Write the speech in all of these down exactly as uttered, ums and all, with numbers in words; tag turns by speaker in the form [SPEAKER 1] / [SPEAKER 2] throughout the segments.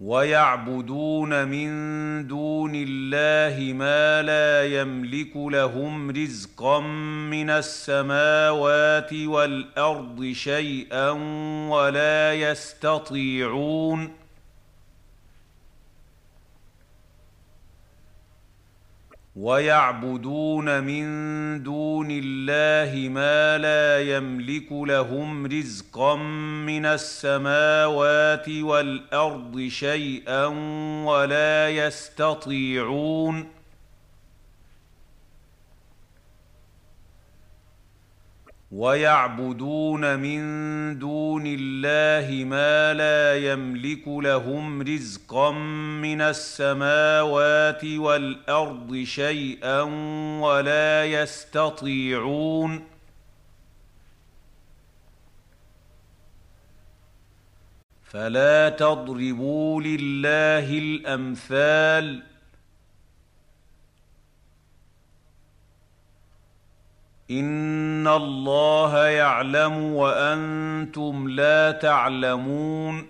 [SPEAKER 1] ويعبدون من دون الله ما لا يملك لهم رزقا من السماوات والأرض شيئا ولا يستطيعون ويعبدون من دون الله ما لا يملك لهم رزقا من السماوات والأرض شيئا ولا يستطيعون ويعبدون من دون الله ما لا يملك لهم رزقا من السماوات والأرض شيئا ولا يستطيعون فلا تضربوا لله الأمثال إن الله يعلم وأنتم لا تعلمون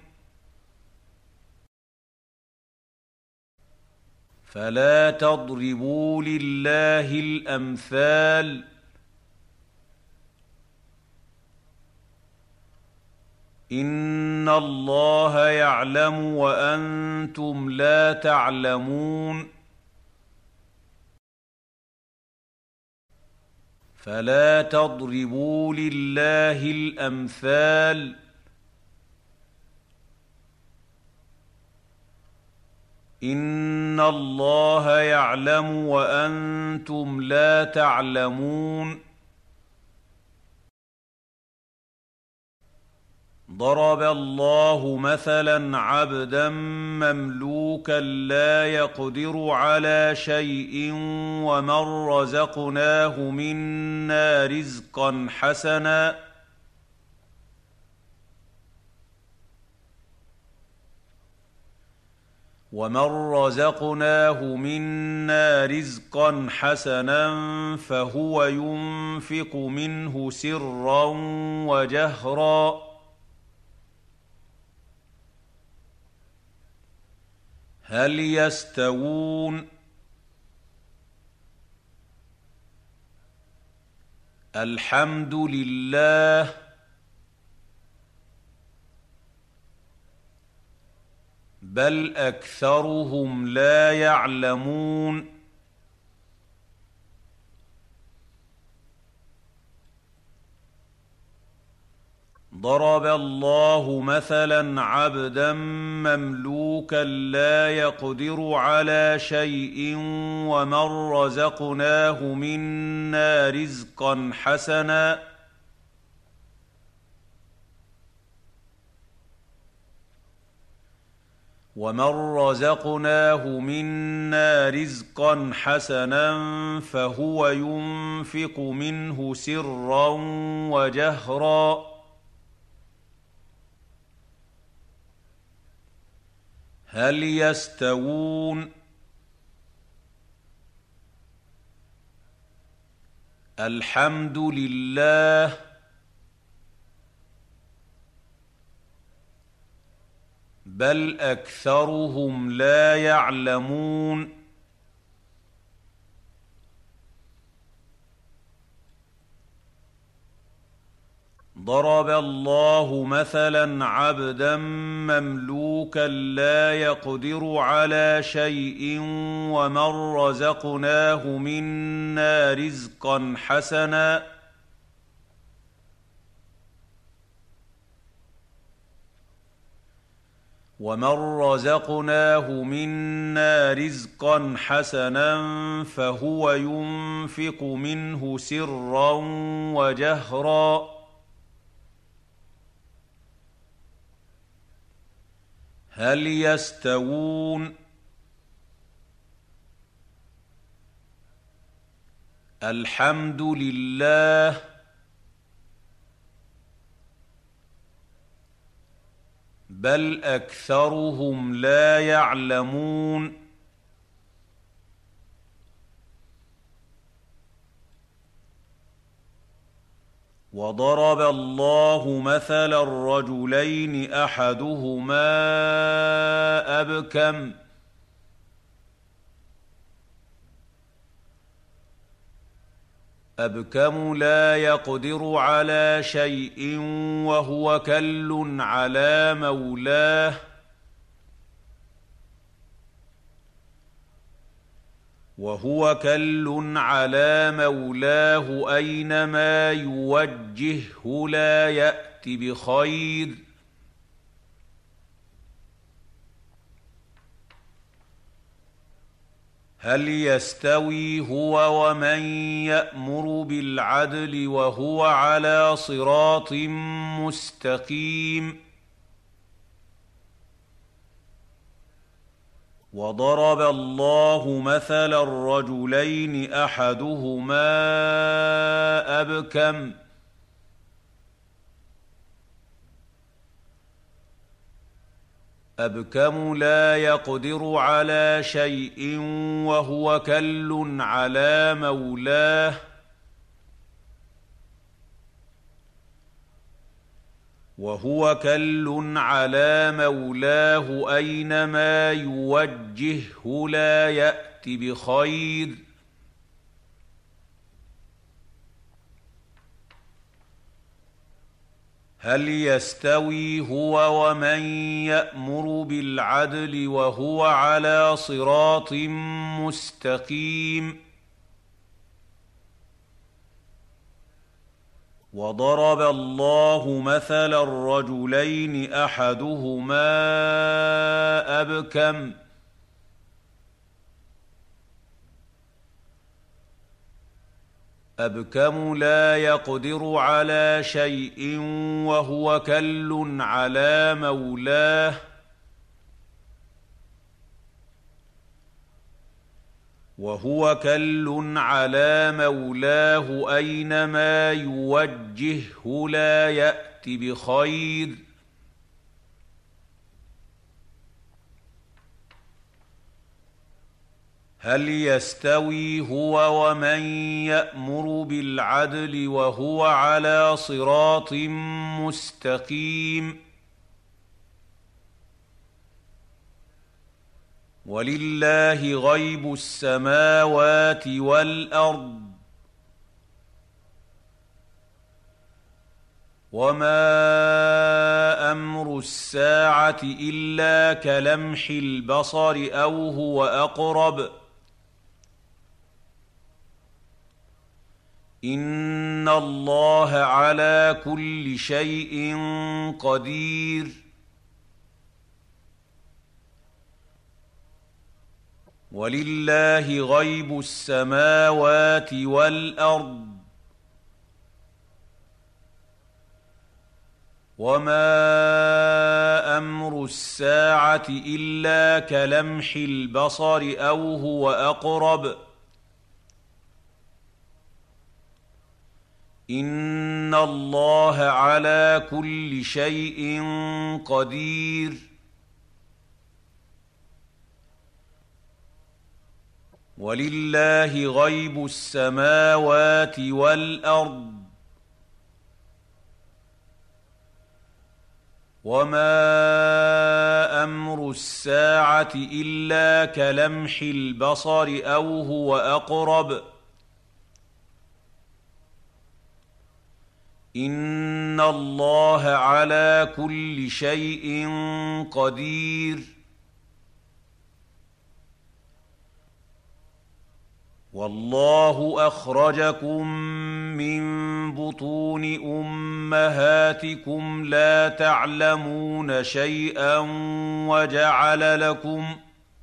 [SPEAKER 1] فلا تضربوا لله الأمثال إن الله يعلم وأنتم لا تعلمون فلا تضربوا لله الأمثال إن الله يعلم وأنتم لا تعلمون ضرب الله مثلا عبدا مملوكا لا يقدر على شيء ومن رزقناه منا رزقا حسنا ومن رزقناه منا رزقا حسنا فهو ينفق منه سرا وجهرا هل يستوون الحمد لله بل أكثرهم لا يعلمون ضرب الله مثلا عبدا مملوكا لا يقدر على شيء ومن رزقناه منا رزقا حسنا ومن رزقناه منا رزقا حسنا فهو ينفق منه سرا وجهرا هل يستوون الحمد لله بل أكثرهم لا يعلمون ضرب الله مثلا عبدا مملوكا لا يقدر على شيء ومن رزقناه منا رزقا حسنا ومن رزقناه منا رزقا حسنا فهو ينفق منه سرا وجهرا هل يستوون الحمد لله بل أكثرهم لا يعلمون وضرب الله مثلا رجلين أحدهما أبكم أبكم لا يقدر على شيء وهو كل على مولاه وهو كل على مولاه أينما يوجهه لا يأت بخير هل يستوي هو ومن يأمر بالعدل وهو على صراط مستقيم وضرب الله مثلا الرجلين أحدهما أبكم أبكم لا يقدر على شيء وهو كل على مولاه وهو كل على مولاه أينما يوجهه لا يأت بخير هل يستوي هو ومن يأمر بالعدل وهو على صراط مستقيم وضرب الله مثلا الرجلين أحدهما أبكم أبكم لا يقدر على شيء وهو كل على مولاه وهو كل على مولاه أينما يوجهه لا يأت بخير هل يستوي هو ومن يأمر بالعدل وهو على صراط مستقيم ولله غيب السماوات والأرض وما أمر الساعة إلا كلمح البصر أو هو أقرب إن الله على كل شيء قدير ولله غيب السماوات والأرض وما أمر الساعة إلا كلمح البصر أو هو أقرب إن الله على كل شيء قدير ولله غيب السماوات والأرض وما أمر الساعة إلا كلمح البصر أو هو أقرب إن الله على كل شيء قدير والله أخرجكم من بطون أمهاتكم لا تعلمون شيئا وجعل لكم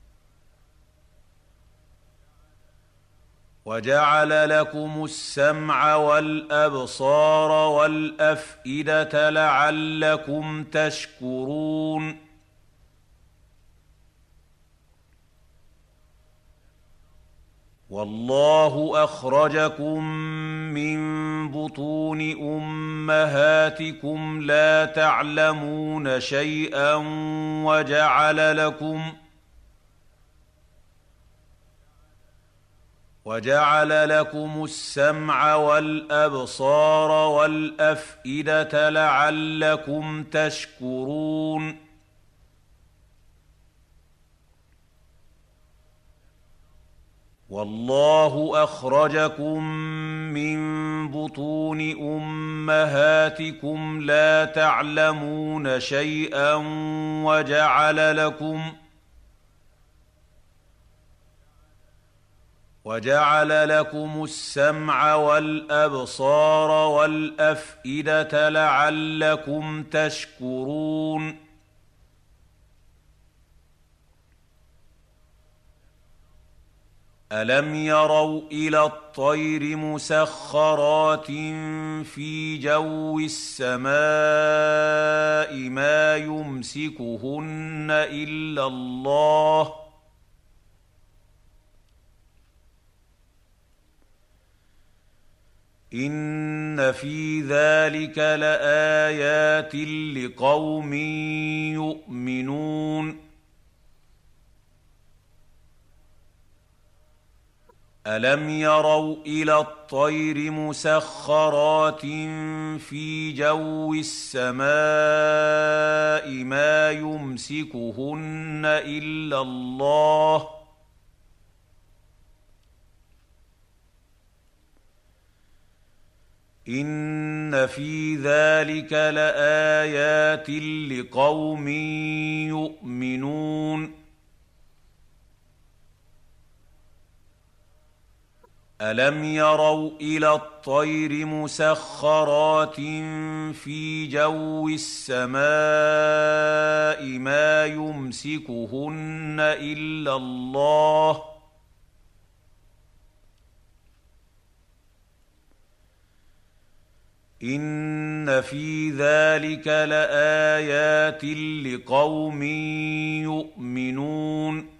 [SPEAKER 1] وجعل لكم السمع والأبصار والأفئدة لعلكم تشكرون والله أخرجكم من بطون أمهاتكم لا تعلمون شيئا وجعل لكم وجعل لكم السمع والأبصار والأفئدة لعلكم تشكرون والله أخرجكم من بطون أمهاتكم لا تعلمون شيئا وجعل لكم وجعل لكم السمع والأبصار والأفئدة لعلكم تشكرون ألم يروا إلى الطير مسخرات في جو السماء ما يمسكهن إلا الله إن في ذلك لآيات لقوم يؤمنون ألم يروا إلى الطير مسخرات في جو السماء ما يمسكهن إلا الله إن في ذلك لآيات لقوم يؤمنون ألم يروا إلى الطير مسخرات في جو السماء ما يمسكهن إلا الله إن في ذلك لآيات لقوم يؤمنون